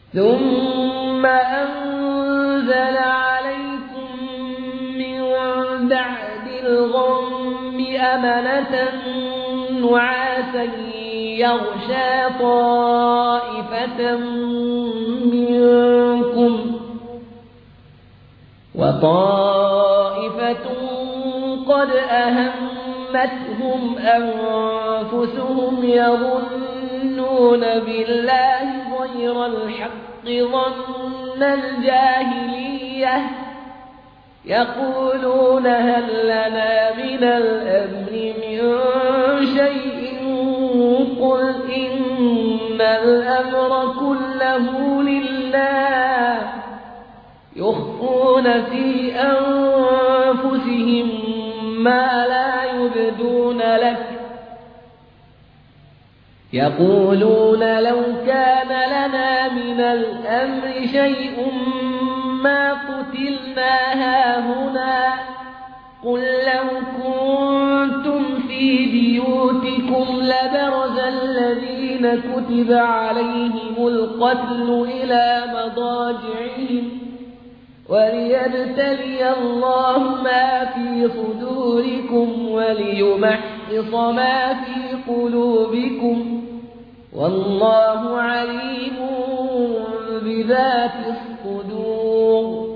ثم أنزل عليكم من بعد الغم أمنة نعاسا يغشى طائفة منكم وطائفة قد أهمتهم أنفسهم يظنون بالله غير الحق ظن الجاهلية يقولون هل لنا من الأمر من شيء قل إن الأمر كله لله يخفون في أنفسهم ما لا يبدون لك يقولون لو كان لنا من الأمر شيء ما قتلنا هاهنا قل لو كنتم في بيوتكم لبرز الذين كتب عليهم القتل إلى مضاجعهم وليبتلي الله ما في صدوركم وليمحص ما في قلوبكم والله عليم بذات الصدور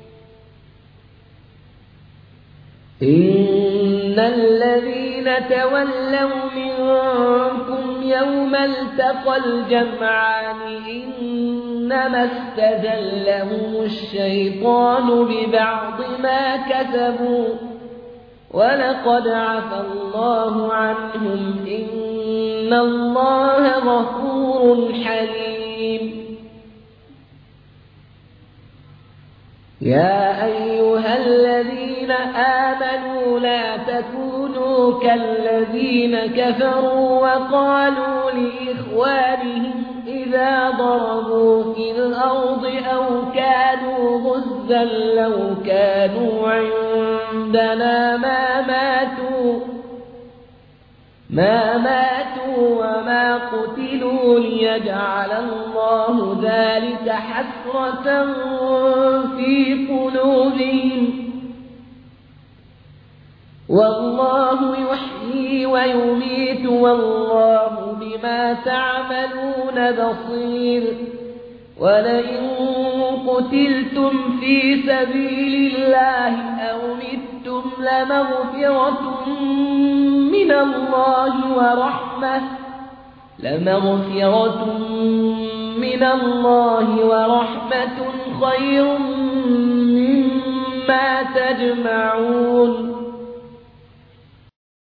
إن الذين تولوا منكم يوم التقى الجمعان إنما استزلهم الشيطان ببعض ما كسبوا ولقد عفى الله عنهم إن الله غفور حليم يا أيها الذين آمنوا لا تكونوا كالذين كفروا وقالوا لإخوانهم إذا ضربوا في الأرض أو كانوا غزا لو كانوا عندنا ما ماتوا وما قتلوا ليجعل الله ذلك حسرة في قلوبهم والله يحيي ويميت والله بما تعملون بصير ولئن قتلتم في سبيل الله أو متم لمغفرة من الله ورحمة خير مما تجمعون